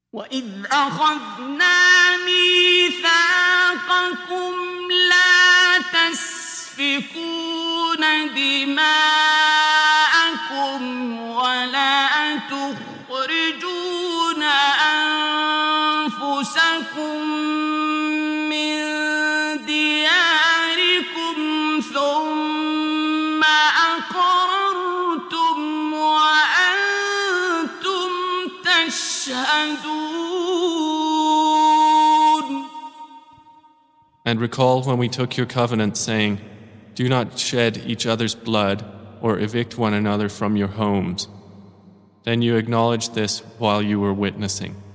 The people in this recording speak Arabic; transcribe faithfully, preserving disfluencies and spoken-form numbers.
وَإِذْ أَخَذْنَا مِيثَاقَكُمْ لَا تَسْفِكُونَ دِمَاءَكُمْ وَلَا تُخْرِجُونَ أَنفُسَكُم مِّن دِيَارِكُمْ ثُمَّ أَقْرَرْتُمْ وَأَنتُمْ تَشْهَدُونَ. And recall when we took your covenant, saying, "Do not shed each other's blood or evict one another from your homes." Then you acknowledged this while you were witnessing.